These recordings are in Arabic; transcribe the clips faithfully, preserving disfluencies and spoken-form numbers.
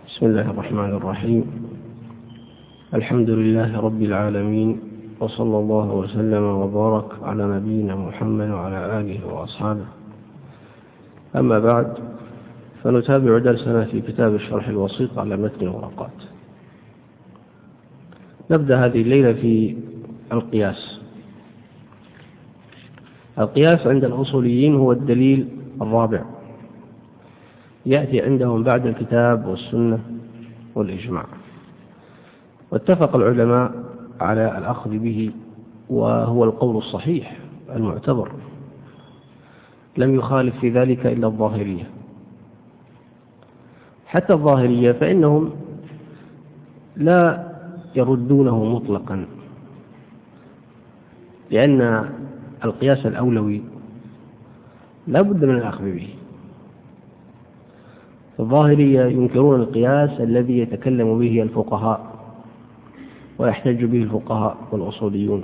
بسم الله الرحمن الرحيم. الحمد لله رب العالمين، وصلى الله وسلم وبارك على نبينا محمد وعلى آله وأصحابه. أما بعد، فنتابع درسنا في كتاب الشرح الوسيط على متن الورقات. نبدأ هذه الليلة في القياس. القياس عند الأصوليين هو الدليل الرابع، يأتي عندهم بعد الكتاب والسنة والإجماع، واتفق العلماء على الأخذ به، وهو القول الصحيح المعتبر، لم يخالف في ذلك إلا الظاهرية. حتى الظاهرية فإنهم لا يردونه مطلقا، لأن القياس الأولوي لا بد من الأخذ به. الظاهرية ينكرون القياس الذي يتكلم به الفقهاء ويحتج به الفقهاء والأصوليون،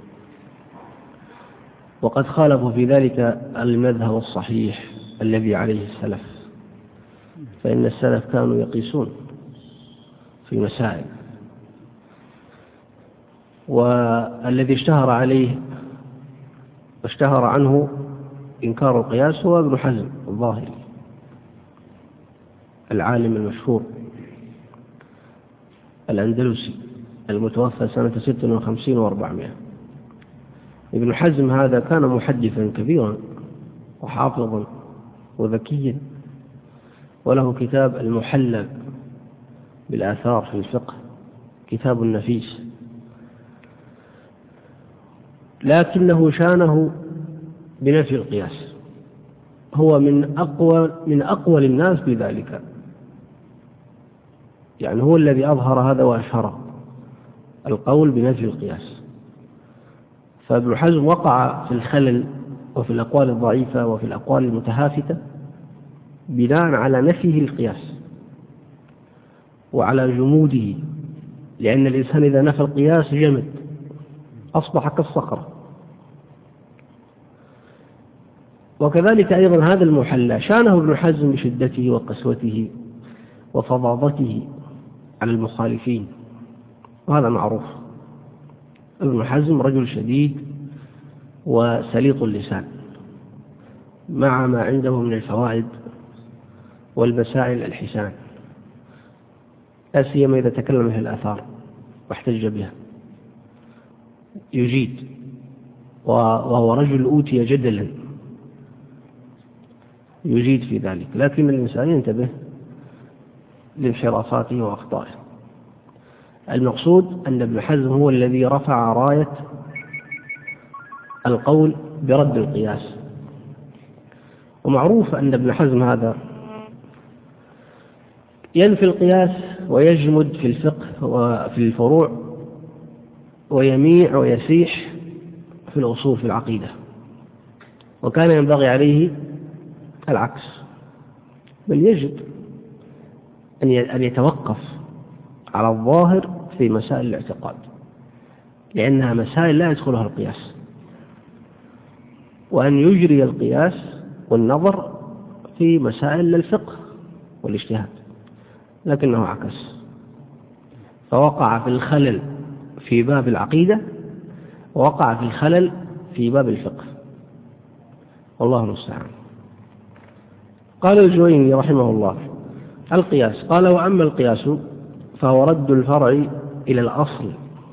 وقد خالفوا في ذلك المذهب الصحيح الذي عليه السلف، فإن السلف كانوا يقيسون في مسائل، والذي اشتهر عليه واشتهر عنه إنكار القياس هو ابن حزم الظاهري العالم المشهور الأندلسي المتوفى سنة ست وخمسين وأربعمائة. ابن حزم هذا كان محدثا كبيرا وحافظا وذكيا، وله كتاب المحلى بالآثار في الفقه، كتاب نفيس، لكنه شانه بنفي القياس. هو من أقوى من أقوى الناس بذلك، يعني هو الذي أظهر هذا وأشهره، القول بنفي القياس. فابن حزم وقع في الخلل وفي الأقوال الضعيفة وفي الأقوال المتهافتة بناء على نفيه القياس وعلى جموده، لأن الإنسان إذا نفى القياس جمد، أصبح كالصخرة. وكذلك أيضا هذا المحلى شانه ابن حزم بشدته وقسوته وفظاظته على المخالفين، وهذا معروف. ابن حزم رجل شديد وسليط اللسان، مع ما عنده من الفوائد والمسائل الحسان، لا سيما إذا تكلم في الآثار واحتج بها يجيد، وهو رجل أوتي جدلا يجيد في ذلك، لكن الإنسان ينتبه لانحرافاته وأخطائه. المقصود أن ابن حزم هو الذي رفع راية القول برد القياس. ومعروف أن ابن حزم هذا ينفي القياس ويجمد في الفقه وفي الفروع، ويميع ويسيح في الأصول في العقيدة، وكان ينبغي عليه العكس، بل يجب أن يتوقف على الظاهر في مسائل الاعتقاد، لأنها مسائل لا يدخلها القياس، وأن يجري القياس والنظر في مسائل الفقه والاجتهاد، لكنه عكس، فوقع في الخلل في باب العقيدة ووقع في الخلل في باب الفقه، والله المستعان. قال الجويني رحمه الله: القياس، قال: وأما القياس فهو رد الفرع إلى الأصل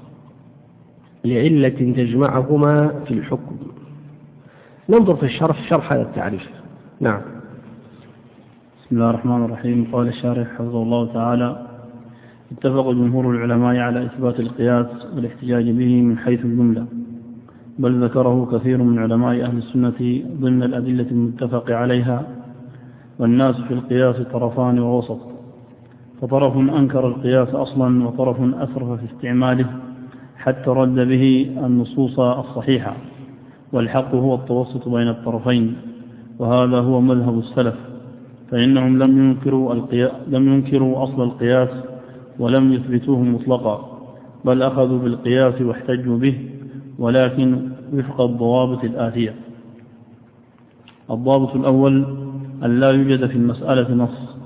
لعلة تجمعهما في الحكم. ننظر في الشرح شرح هذا التعريف. نعم. بسم الله الرحمن الرحيم. قال الشارح حفظه الله تعالى: اتفق جمهور العلماء على إثبات القياس والاحتجاج به من حيث الجملة، بل ذكره كثير من علماء أهل السنة ضمن الأدلة المتفق عليها. والناس في القياس طرفان ووسط، فطرف أنكر القياس أصلا، وطرف أسرف في استعماله حتى رد به النصوص الصحيحة، والحق هو التوسط بين الطرفين، وهذا هو مذهب السلف، فإنهم لم ينكروا, لم ينكروا أصل القياس ولم يثبتوه مطلقا، بل أخذوا بالقياس واحتجوا به، ولكن وفق الضوابط الآتية. الضابط الأول: أن لا يوجد في المسألة نص،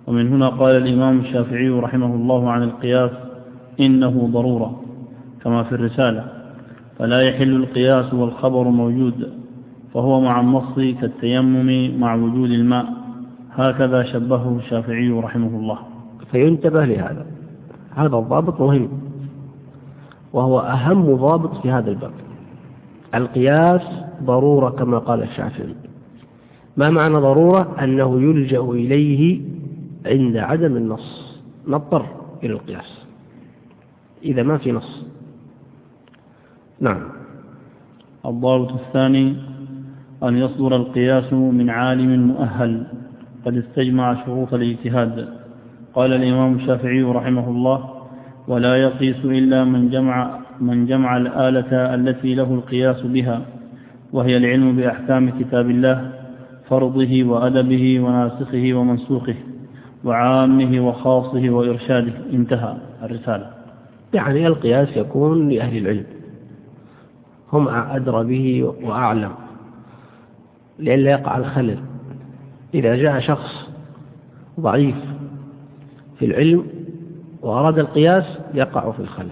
ومن هنا قال الإمام الشافعي رحمه الله عن القياس إنه ضرورة كما في الرسالة، فلا يحل القياس والخبر موجود، فهو مع النص كالتيمم مع وجود الماء، هكذا شبهه الشافعي رحمه الله. فينتبه لهذا، هذا الضابط مهم وهو أهم ضابط في هذا الباب. القياس ضرورة كما قال الشافعي. ما معنى ضرورة؟ أنه يلجأ إليه عند عدم النص، نضطر إلى القياس إذا ما في نص. نعم. الضابط الثاني أن يصدر القياس من عالم مؤهل قد استجمع شروط الاجتهاد. قال الإمام الشافعي رحمه الله: ولا يقيس إلا من جمع, من جمع الآلة التي له القياس بها، وهي العلم بأحكام كتاب الله، فرضه وأدبه وناسخه ومنسوخه، وعامه وخاصه وإرشاده. انتهى الرسالة. يعني القياس يكون لأهل العلم، هم أدرى به وأعلم، لئلا يقع الخلل. إذا جاء شخص ضعيف في العلم وأراد القياس يقع في الخلل.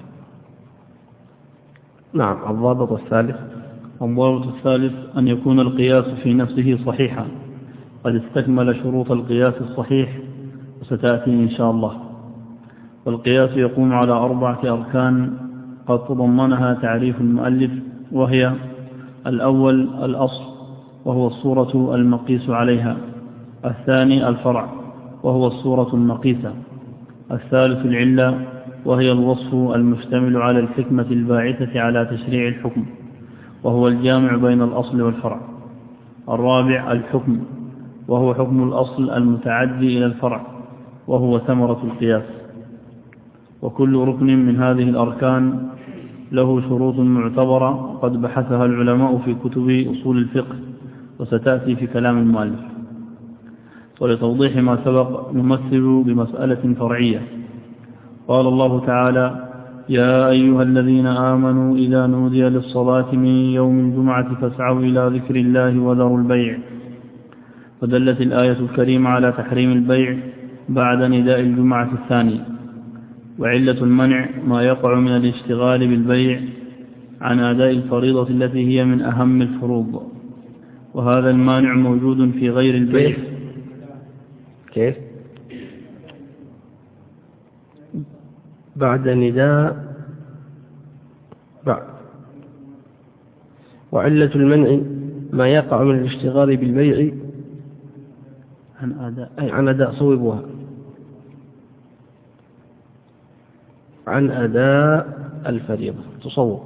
نعم. الضابط الثالث الضابط الثالث أن يكون القياس في نفسه صحيحا قد استكمل شروط القياس الصحيح، وستأتي إن شاء الله. والقياس يقوم على أربعة أركان قد تضمنها تعريف المؤلف، وهي: الأول الأصل وهو الصورة المقيس عليها، الثاني الفرع وهو الصورة المقيسة، الثالث العلة وهي الوصف المشتمل على الحكمة الباعثة على تشريع الحكم وهو الجامع بين الأصل والفرع، الرابع الحكم وهو حكم الأصل المتعدي إلى الفرع وهو ثمرة القياس. وكل ركن من هذه الأركان له شروط معتبرة قد بحثها العلماء في كتب أصول الفقه، وستأتي في كلام المؤلف. ولتوضيح ما سبق نمثل بمسألة فرعية. قال الله تعالى: يا أيها الذين آمنوا إذا نودي للصلاة من يوم الجمعة فاسعوا إلى ذكر الله وذروا البيع. فدلت الآية الكريمة على تحريم البيع بعد نداء الجمعة الثاني. وعلة المنع ما يقع من الاشتغال بالبيع عن أداء الفريضة التي هي من أهم الفروض، وهذا المانع موجود في غير البيع. كيف؟ بعد نداء بعد. وعلة المنع ما يقع من الاشتغال بالبيع عن أداء أي عن أداء صوبها عن أداء الفريضة تصور.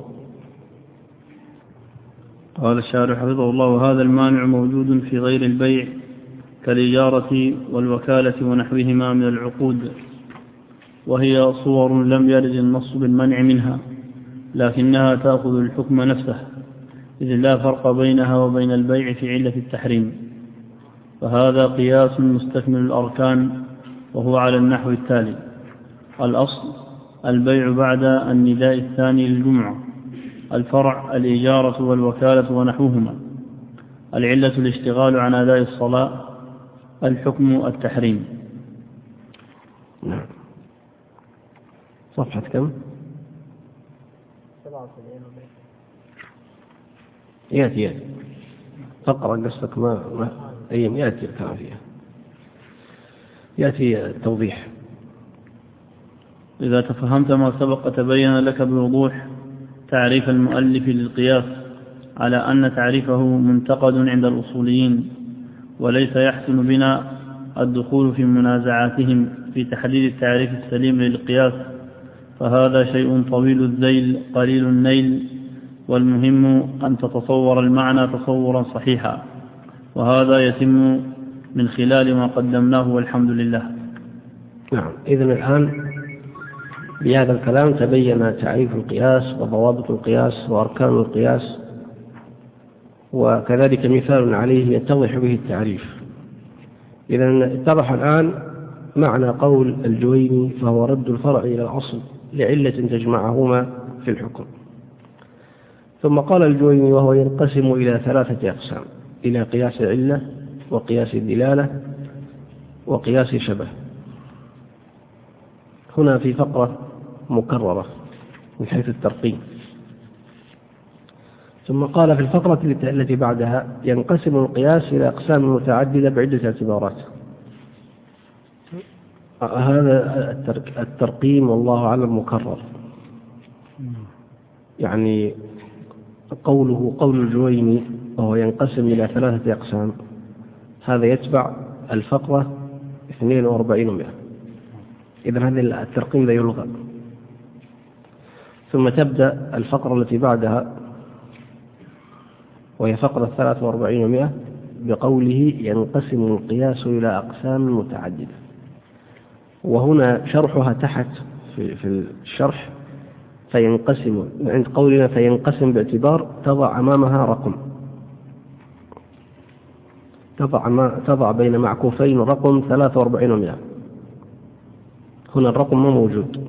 قال الشارح حفظه الله: وهذا المانع موجود في غير البيع كالإجارة والوكالة ونحوهما من العقود، وهي صور لم يرد النص بالمنع منها، لكنها تأخذ الحكم نفسه، إذ لا فرق بينها وبين البيع في علة التحريم. فهذا قياس مستكمل الأركان، وهو على النحو التالي: الأصل البيع بعد النداء الثاني للجمعة، الفرع الإجارة والوكالة ونحوهما، العلة الاشتغال عن أداء الصلاة، الحكم التحريم. نعم. صفحة كم؟ ياتي ياتي فقرة قصتك ما, ما أيام ياتي الكلام فيها، ياتي التوضيح. إذا تفهمت ما سبق تبين لك بوضوح تعريف المؤلف للقياس على أن تعريفه منتقد عند الأصوليين، وليس يحسن بنا الدخول في منازعاتهم في تحديد التعريف السليم للقياس، فهذا شيء طويل الذيل قليل النيل، والمهم أن تتصور المعنى تصورا صحيحا، وهذا يتم من خلال ما قدمناه والحمد لله. نعم. إذن الآن بهذا الكلام تبين تعريف القياس وضوابط القياس وأركان القياس، وكذلك مثال عليه يتضح به التعريف. إذن اتضح الآن معنى قول الجويني: فهو رد الفرع إلى الأصل لعلة تجمعهما في الحكم. ثم قال الجويني: وهو ينقسم إلى ثلاثة أقسام: إلى قياس علة، وقياس الدلالة، وقياس شبه. هنا في فقرة مكررة من حيث الترقيم. ثم قال في الفقرة التي بعدها ينقسم القياس إلى أقسام متعددة بعدة اعتبارات. هذا الترقيم والله أعلم مكرر، يعني قوله قول الجويني وهو ينقسم إلى ثلاثة أقسام، هذا يتبع الفقرة اثنين وأربعين ومئة. إذن هذا الترقيم لا يلغى. ثم تبدأ الفقرة التي بعدها وهي فقرة ثلاثة وأربعين ومئة بقوله ينقسم القياس إلى أقسام متعددة. وهنا شرحها تحت في, في الشرح فينقسم، عند قولنا فينقسم باعتبار تضع أمامها رقم، تضع, ما تضع بين معكوفين رقم ثلاثة وأربعين ومئة. هنا الرقم ما موجود.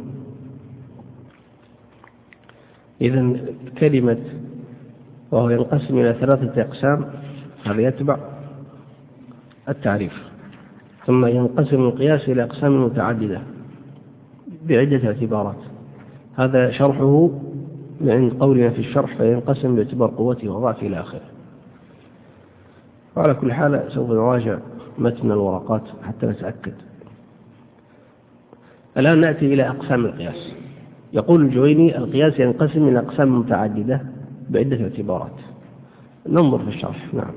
إذن كلمة وهو ينقسم إلى ثلاثة أقسام هذا يتبع التعريف. ثم ينقسم القياس إلى أقسام متعددة بعدة اعتبارات، هذا شرحه عند قولنا في الشرح فينقسم باعتبار قوته وضعفه إلى آخره. وعلى كل حال سوف نراجع متن الورقات حتى نتأكد. الآن نأتي إلى أقسام القياس. يقول الجويني القياس ينقسم إلى أقسام متعددة بعدة اعتبارات. ننظر في الشرح. نعم.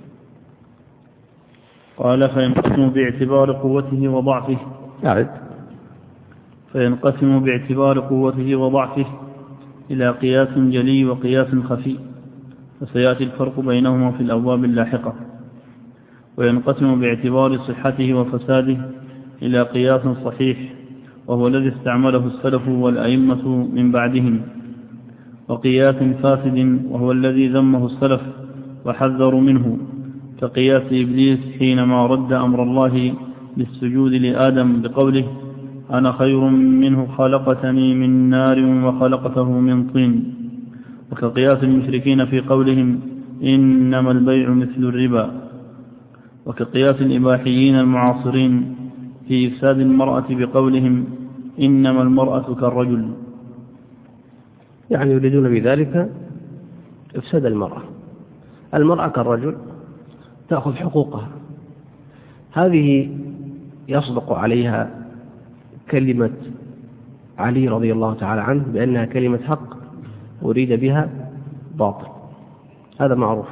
قال فينقسم باعتبار قوته وضعفه. أعد. فينقسم باعتبار قوته وضعفه إلى قياس جلي وقياس خفي، فسيأتي الفرق بينهما في الأبواب اللاحقة. وينقسم باعتبار صحته وفساده إلى قياس صحيح، وهو الذي استعمله السلف والأئمة من بعدهم، وقياس فاسد وهو الذي ذمه السلف وحذروا منه، كقياس إبليس حينما رد أمر الله بالسجود لآدم بقوله أنا خير منه خلقتني من نار وخلقته من طين، وكقياس المشركين في قولهم إنما البيع مثل الربا، وكقياس الإباحيين المعاصرين في إفساد المرأة بقولهم إنما المرأة كالرجل، يعني يريدون بذلك إفساد المرأة. المرأة كالرجل تأخذ حقوقها، هذه يصدق عليها كلمة علي رضي الله تعالى عنه بأنها كلمة حق أريد بها باطل، هذا معروف.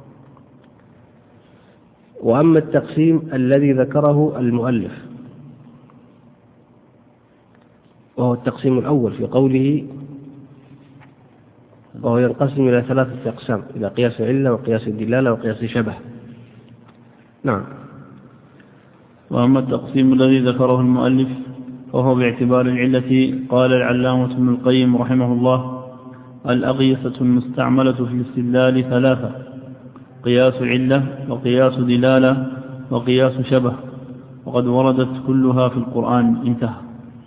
وأما التقسيم الذي ذكره المؤلف وهو التقسيم الأول في قوله وهو ينقسم إلى ثلاثة أقسام، إلى قياس العلة وقياس الدلالة وقياس شبه. نعم. وأما التقسيم الذي ذكره المؤلف وهو باعتبار العلة، قال العلامة ابن القيم رحمه الله الأقيسة المستعملة في الاستدلال ثلاثة: قياس علة وقياس دلالة وقياس شبه، وقد وردت كلها في القرآن. انتهى.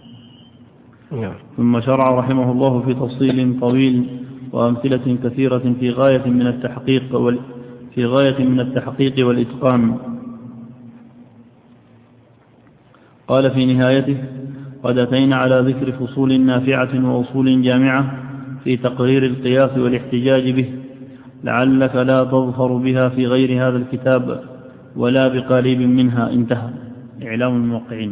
ثم شرع رحمه الله في تفصيل طويل وأمثلة كثيرة في غاية من التحقيق وال... في غاية من التحقيق والإتقان. قال في نهايته قد أتينا على ذكر فصول نافعة وأصول جامعة في تقرير القياس والاحتجاج به، لعلك لا تظفر بها في غير هذا الكتاب ولا بقريب منها. انتهى. إعلام الموقعين.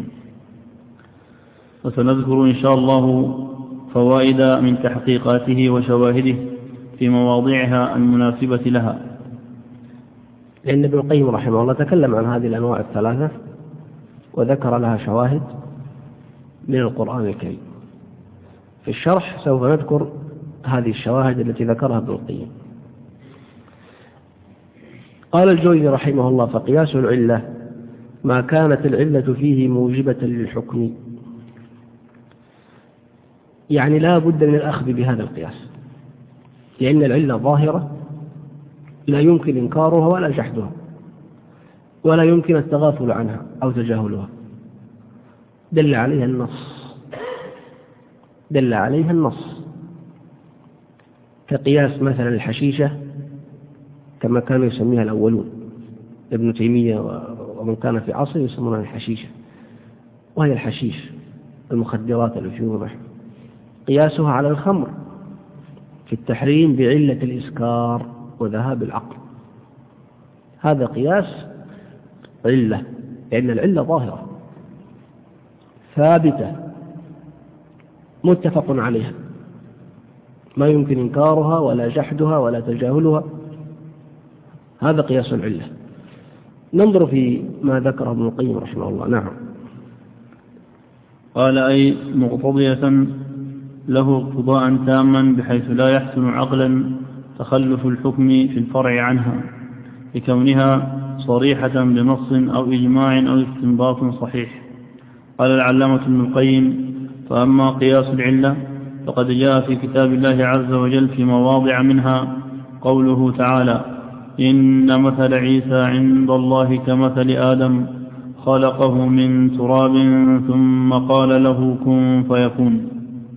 وسنذكر إن شاء الله فوائد من تحقيقاته وشواهده في مواضعها المناسبة لها. لأن ابن القيم رحمه الله تكلم عن هذه الأنواع الثلاثة وذكر لها شواهد من القرآن الكريم. في الشرح سوف نذكر هذه الشواهد التي ذكرها ابن القيم. قال الجويني رحمه الله فقياس العلة ما كانت العلة فيه موجبة للحكم، يعني لا بد من الأخذ بهذا القياس، لأن العلة ظاهرة لا يمكن إنكارها ولا جحدها، ولا يمكن التغافل عنها أو تجاهلها، دل عليها النص دل عليها النص كقياس مثلا الحشيشة كما كانوا يسميها الأولون، ابن تيمية ومن كان في عصر يسمونها الحشيشة، وهي الحشيش المخدرات التي يوضح قياسها على الخمر في التحريم بعلة الإسكار وذهاب العقل، هذا قياس علة، لأن العلة ظاهرة ثابتة متفق عليها ما يمكن إنكارها ولا جحدها ولا تجاهلها، هذا قياس العلة. ننظر في ما ذكره ابن القيم رحمه الله. نعم. قال أي مقتضية له اقتضاء تاما بحيث لا يحسن عقلا تخلف الحكم في الفرع عنها لكونها صريحة بنص أو إجماع أو استنباط صحيح. قال العلامة ابن القيم: فأما قياس العلة فقد جاء في كتاب الله عز وجل في مواضع منها قوله تعالى: إن مثل عيسى عند الله كمثل آدم خلقه من تراب ثم قال له كن فيكون.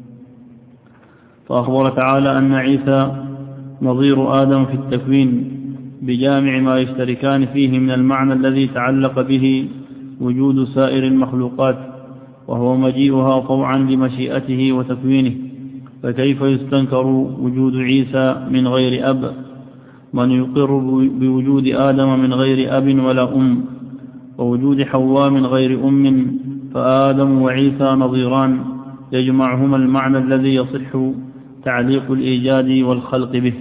فأخبر تعالى أن عيسى نظير آدم في التكوين بجامع ما يشتركان فيه من المعنى الذي تعلق به وجود سائر المخلوقات، وهو مجيئها طوعا لمشيئته وتكوينه، فكيف يستنكر وجود عيسى من غير أب من يقر بوجود آدم من غير أب ولا أم، ووجود حواء من غير أم، فآدم وعيسى نظيران يجمعهما المعنى الذي يصح تعليق الإيجاد والخلق به.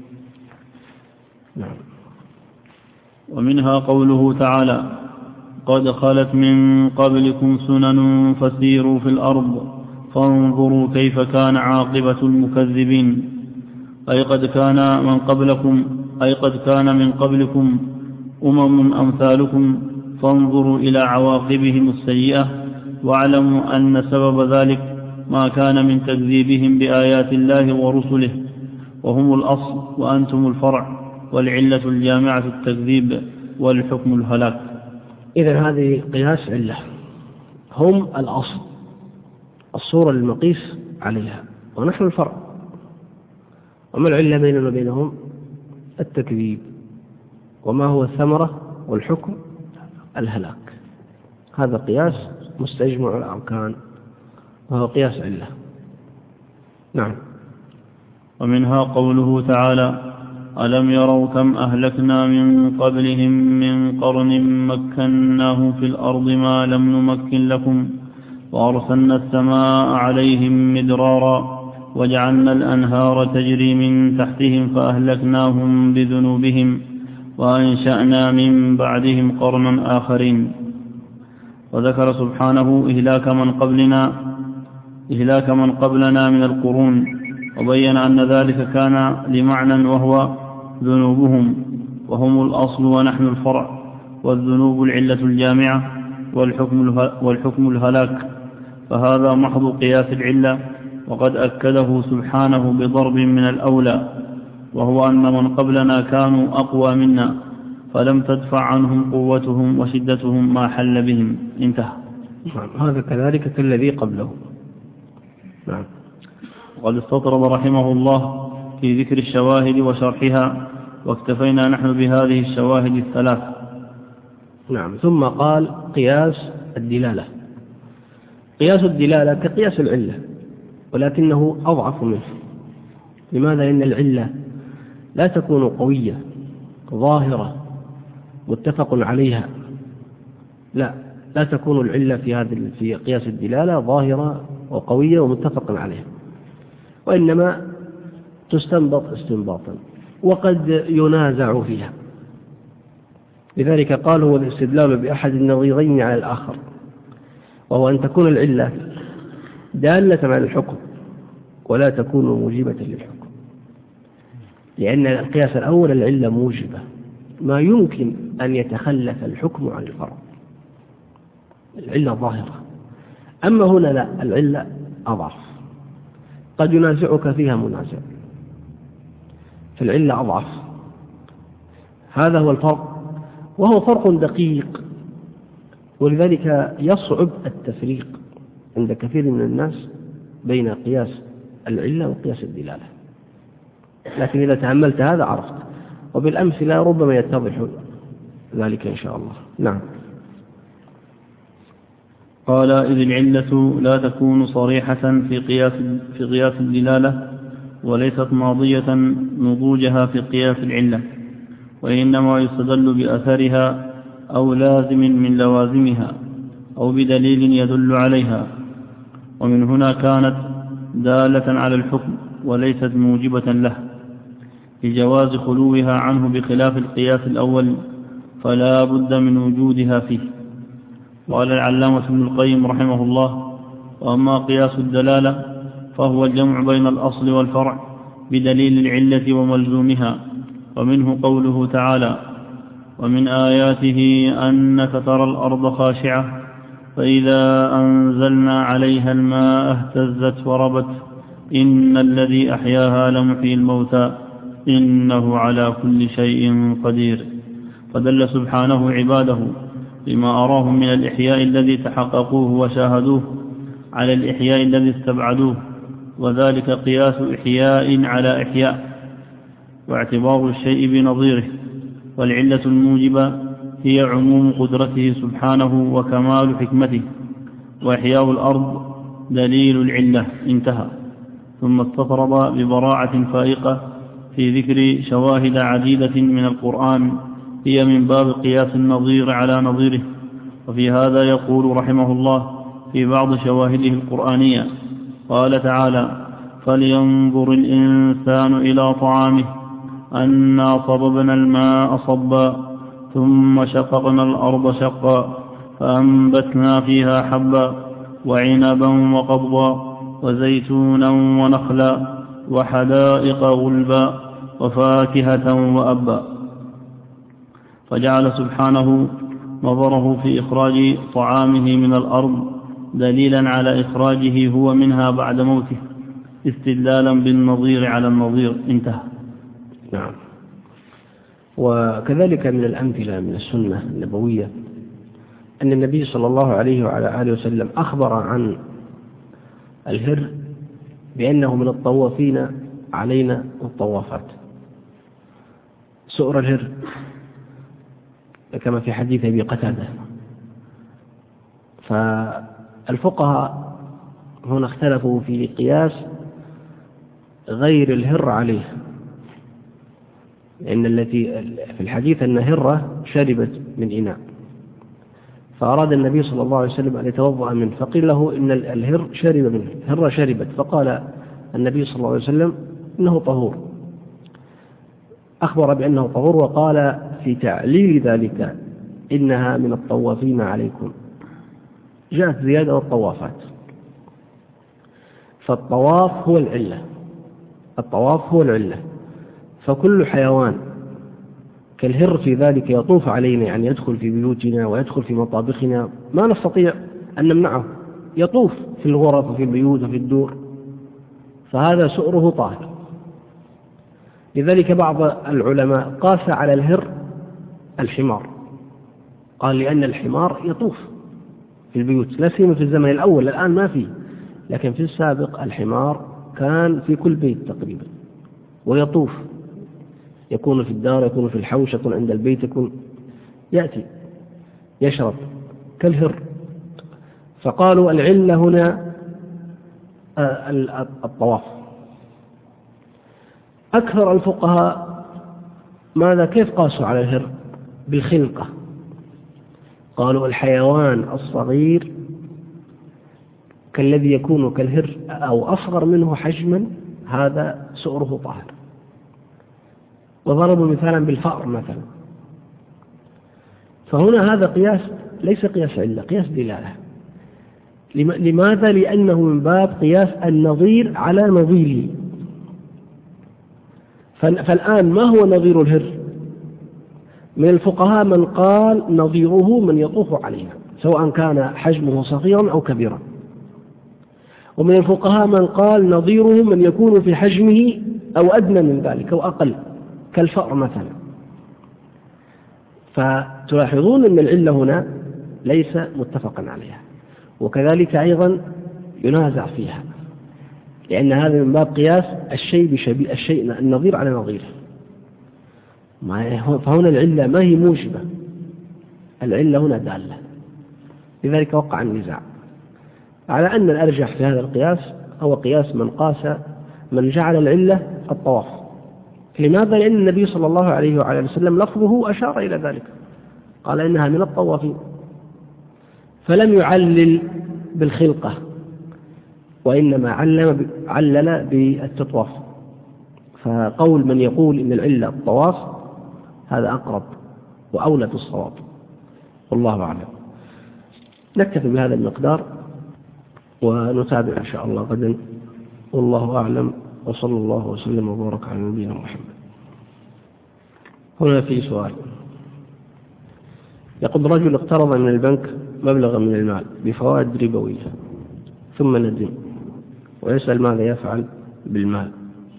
ومنها قوله تعالى: قد خلت من قبلكم سنن فسيروا في الأرض فانظروا كيف كان عاقبة المكذبين، أي قد كان من قبلكم أي قد كان من قبلكم أمم أمثالكم فانظروا إلى عواقبهم السيئة، واعلموا أن سبب ذلك ما كان من تكذيبهم بآيات الله ورسله، وهم الأصل وأنتم الفرع، والعلة الجامعة التكذيب والحكم الهلاك. إذن هذه قياس علة، هم الأصل، الصورة المقيس عليها، ونحن الفرع. وما العلة بيننا وبينهم؟ التكذيب. وما هو الثمرة والحكم؟ الهلاك. هذا قياس مستجمع الأركان، وهو قياس علة. نعم. ومنها قوله تعالى: ألم يروا كم أهلكنا من قبلهم من قرن مكناهم في الأرض ما لم نمكن لكم وأرسلنا السماء عليهم مدرارا وجعلنا الأنهار تجري من تحتهم فأهلكناهم بذنوبهم وأنشأنا من بعدهم قرنا آخرين. وذكر سبحانه إهلاك من قبلنا إهلاك من قبلنا من القرون، وبين أن ذلك كان لمعنى وهو ذنوبهم، وهم الأصل ونحن الفرع، والذنوب العلة الجامعة، والحكم والحكم الهلاك، فهذا محض قياس العلة، وقد أكده سبحانه بضرب من الأولى، وهو أن من قبلنا كانوا أقوى منا فلم تدفع عنهم قوتهم وشدتهم ما حل بهم. انتهى. هذا كذلك كالذي قبله. نعم. وقد استطرد رحمه الله في ذكر الشواهد وشرحها، واكتفينا نحن بهذه الشواهد الثلاث. نعم. ثم قال قياس الدلالة. قياس الدلالة كقياس العلة، ولكنه أضعف منه. لماذا؟ لأن العلة لا تكون قوية ظاهرة متفق عليها، لا لا تكون العلة في هذا في قياس الدلالة ظاهرة وقوية ومتفق عليها، وإنما تستنبط استنباطا وقد ينازع فيها. لذلك قال هو الاستدلال بأحد النظيرين على الآخر، وهو أن تكون العلة دالة على الحكم ولا تكون موجبة للحكم، لأن القياس الأول العلة موجبة، ما يمكن أن يتخلف الحكم عن الفرع، العلة ظاهرة. أما هنا لا، العلة أضعف، قد ينازعك فيها منازع، فالعلة أضعف. هذا هو الفرق، وهو فرق دقيق، ولذلك يصعب التفريق عند كثير من الناس بين قياس العلة وقياس الدلالة، لكن إذا تأملت هذا عرفت، وبالأمثلة ربما يتضح ذلك إن شاء الله. نعم. قال إذ العلة لا تكون صريحة في قياس, في قياس الدلالة، وليست ماضية نضوجها في قياس العلة، وإنما يستدل بأثرها أو لازم من لوازمها أو بدليل يدل عليها، ومن هنا كانت دالة على الحكم وليست موجبة له لجواز خلوها عنه، بخلاف القياس الأول فلا بد من وجودها فيه. قال العلامة ابن القيم رحمه الله: وأما قياس الدلالة فهو الجمع بين الأصل والفرع بدليل العلة وملزومها، ومنه قوله تعالى: ومن آياته أنك ترى الأرض خاشعة فإذا أنزلنا عليها الماء اهتزت وربت إن الذي أحياها لمحيي الموتى إنه على كل شيء قدير. فدل سبحانه عباده بما أراهم من الإحياء الذي تحققوه وشاهدوه على الإحياء الذي استبعدوه، وذلك قياس إحياء على إحياء، واعتبار الشيء بنظيره. والعلة الموجبة هي عموم قدرته سبحانه وكمال حكمته، وإحياء الأرض دليل العلة. انتهى. ثم استطرد ببراعة فائقة في ذكر شواهد عديدة من القرآن هي من باب قياس النظير على نظيره. وفي هذا يقول رحمه الله في بعض شواهده القرآنية: قال تعالى: فلينظر الإنسان إلى طعامه أنا صببنا الماء صبا ثم شققنا الأرض شقا فأنبتنا فيها حبا وعنبا وقضبا وزيتونا ونخلا وحدائق غلبا وفاكهة وأبا. فجعل سبحانه نظره في إخراج طعامه من الأرض دليلا على إخراجه هو منها بعد موته، استدلالا بالنظير على النظير. انتهى. نعم. وكذلك من الأمثلة من السنة النبوية أن النبي صلى الله عليه وعلى آله وسلم أخبر عن الهر بأنه من الطوافين علينا والطوافات. سؤر الهر كما في حديث أبي قتادة. فالفقهاء هنا اختلفوا في قياس غير الهر عليه، لأن التي في الحديث أن هرة شربت من إناء، فأراد النبي صلى الله عليه وسلم أن يتوضأ منه، فقيل له إن الهر شرب منه، هرة شربت، فقال النبي صلى الله عليه وسلم إنه طهور، أخبر بأنه طهور، وقال في تعليل ذلك إنها من الطوافين عليكم. جاءت زيادة الطوافات. فالطواف هو العلة، الطواف هو العلة. فكل حيوان كالهر في ذلك يطوف علينا، يعني يدخل في بيوتنا ويدخل في مطابخنا، ما نستطيع أن نمنعه، يطوف في الغرف وفي البيوت وفي الدور، فهذا سؤره طاهر. لذلك بعض العلماء قاس على الهر الحمار، قال لأن الحمار يطوف في البيوت، لا سيما في الزمن الأول، الآن ما فيه، لكن في السابق الحمار كان في كل بيت تقريبا ويطوف، يكون في الدار، يكون في الحوش، يكون عند البيت، يكون يأتي يشرب كالهر. فقالوا العلة هنا الطواف. أكثر الفقهاء ماذا كيف قاسوا على الهر؟ بالخلقة. قالوا الحيوان الصغير كالذي يكون كالهر أو أصغر منه حجما هذا سؤره طاهر. وضربوا مثالا بالفأر مثلا. فهنا هذا قياس ليس قياس علة، قياس دلالة. لماذا؟ لأنه من باب قياس النظير على نظيره. فالآن ما هو نظير الهر؟ من الفقهاء من قال نظيره من يطوف عليها، سواء كان حجمه صغيرا أو كبيرا. ومن الفقهاء من قال نظيره من يكون في حجمه أو أدنى من ذلك أو أقل، كالفأر مثلا. فتلاحظون أن العلة هنا ليس متفقا عليها، وكذلك أيضا ينازع فيها، لأن هذا من باب قياس الشيء بشبيه الشيء النظير على نظيره. فهنا العلة ما هي موجبة، العلة هنا دالة، لذلك وقع النزاع. على أن الأرجح في هذا القياس هو قياس من قاس من جعل العلة الطواف. لماذا؟ لأن النبي صلى الله عليه وعلى وسلم لفظه أشار إلى ذلك، قال إنها من الطوافين، فلم يعلل بالخلقة، وإنما علم علل بالتطواف. فقول من يقول إن العلة الطواف هذا أقرب وأولى بالصواب، والله أعلم. نكتفي بهذا المقدار ونتابع إن شاء الله غدا، والله أعلم، وصلى الله وسلم وبارك على نبينا محمد. هنا في سؤال، يقول رجل اقترض من البنك مبلغا من المال بفوائد ربوية ثم ندم ويسأل ماذا يفعل بالمال،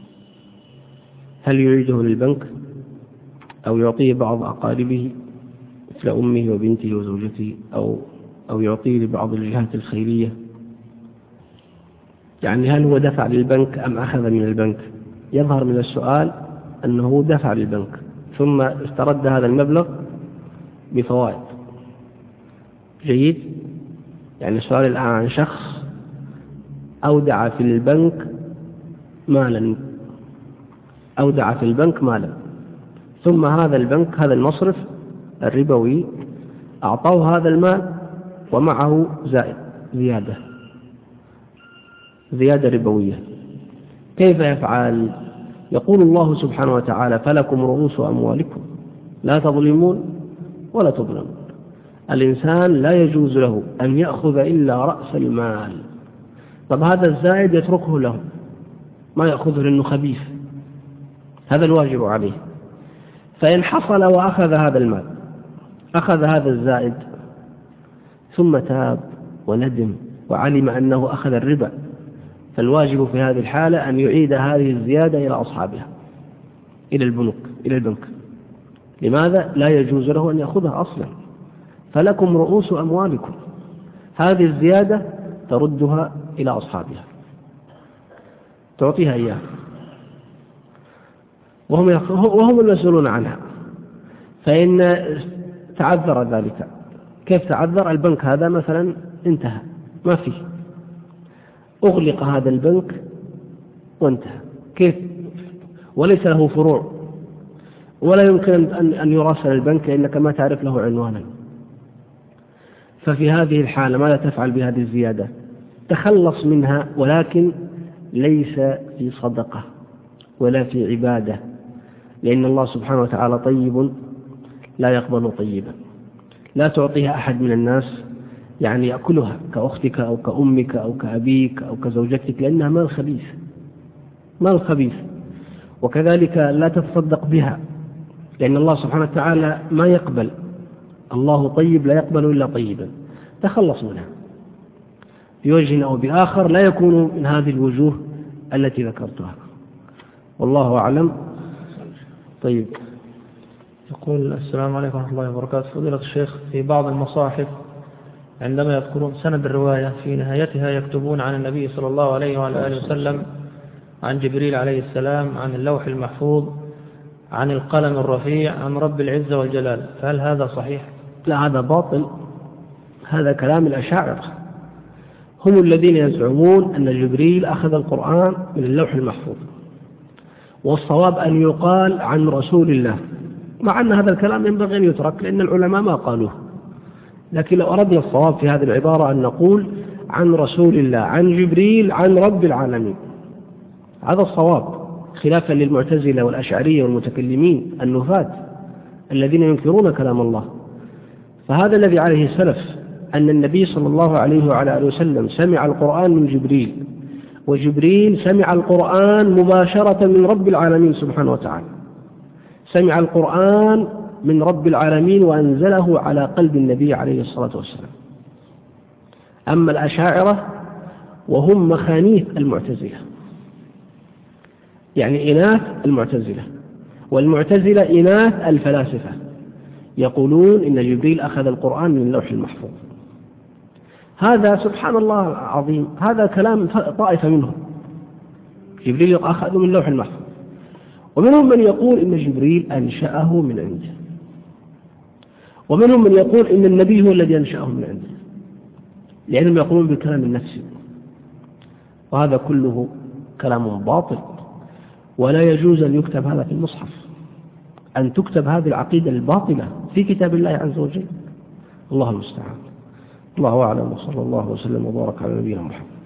هل يعيده للبنك أو يعطيه بعض أقاربه مثل أمه وبنته وزوجته، أو أو يعطيه لبعض الجهات الخيرية؟ يعني هل هو دفع للبنك أم أخذ من البنك؟ يظهر من السؤال أنه دفع للبنك ثم استرد هذا المبلغ بفوائد. جيد، يعني السؤال الآن عن شخص أودع في البنك مالا أودع في البنك مالا ثم هذا البنك هذا المصرف الربوي أعطاه هذا المال ومعه زائد زيادة زيادة ربوية، كيف يفعل؟ يقول الله سبحانه وتعالى فلكم رؤوس أموالكم لا تظلمون ولا تظلمون. الإنسان لا يجوز له أن يأخذ إلا رأس المال. طب هذا الزائد يتركه له، ما يأخذه لأنه خبيث، هذا الواجب عليه. فإن حصل وأخذ هذا المال، أخذ هذا الزائد ثم تاب وندم وعلم أنه أخذ الربا، فالواجب في هذه الحالة أن يعيد هذه الزيادة إلى أصحابها، إلى البنوك إلى البنك. لماذا؟ لا يجوز له أن يأخذها أصلا. فلكم رؤوس أموالكم، هذه الزيادة تردها إلى أصحابها، تعطيها إياها، وهم وهم المسؤولون عنها. فإن تعذر ذلك، كيف تعذر؟ البنك هذا مثلا انتهى، ما فيه، أغلق هذا البنك وانتهى، كيف؟ وليس له فروع ولا يمكن أن يراسل البنك لأنك ما تعرف له عنوانا. ففي هذه الحالة ماذا تفعل بهذه الزيادة؟ تخلص منها، ولكن ليس في صدقة ولا في عبادة، لأن الله سبحانه وتعالى طيب لا يقبل طيبا. لا تعطيها أحد من الناس يعني يأكلها كأختك أو كأمك أو كأبيك أو كزوجتك، لأنها مال خبيث، مال خبيث. وكذلك لا تتصدق بها، لأن الله سبحانه وتعالى ما يقبل، الله طيب لا يقبل إلا طيبا. تخلص منها بوجه أو بآخر، لا يكون من هذه الوجوه التي ذكرتها، والله أعلم. طيب، يقول السلام عليكم ورحمة الله وبركاته. فضيلة الشيخ، في بعض المصاحف عندما يذكرون سند الرواية في نهايتها يكتبون عن النبي صلى الله عليه وعلى آله وسلم عن جبريل عليه السلام، عن اللوح المحفوظ، عن القلم الرفيع، عن رب العزة والجلال، فهل هذا صحيح؟ لا، هذا باطل، هذا كلام الأشاعرة، هم الذين يزعمون أن جبريل أخذ القرآن من اللوح المحفوظ، والصواب أن يقال عن رسول الله، مع أن هذا الكلام ينبغي أن يترك لأن العلماء ما قالوه. لكن لو أردنا الصواب في هذه العبارة أن نقول عن رسول الله، عن جبريل، عن رب العالمين، هذا الصواب، خلافا للمعتزلة والأشعرية والمتكلمين النفاة الذين ينكرون كلام الله. فهذا الذي عليه السلف، أن النبي صلى الله عليه وعلى آله وسلم سمع القرآن من جبريل، وجبريل سمع القرآن مباشرة من رب العالمين سبحانه وتعالى، سمع القرآن من رب العالمين وأنزله على قلب النبي عليه الصلاة والسلام. أما الأشاعرة وهم مخانيث المعتزلة، يعني إناث المعتزلة، والمعتزلة إناث الفلاسفة، يقولون إن جبريل أخذ القرآن من اللوح المحفوظ. هذا سبحان الله العظيم، هذا كلام طائفة منهم، جبريل أخذ من اللوح المحفوظ. ومنهم من يقول إن جبريل أنشأه من عنده، ومنهم من يقول إن النبي هو الذي أنشأه من عنده. لأنهم يقولون بكلام النفس، وهذا كله كلام باطل، ولا يجوز أن يكتب هذا في المصحف، أن تكتب هذه العقيدة الباطلة في كتاب الله عز وجل. الله المستعان. الله أعلم، وصلى الله وسلم وبارك على نبينا محمد.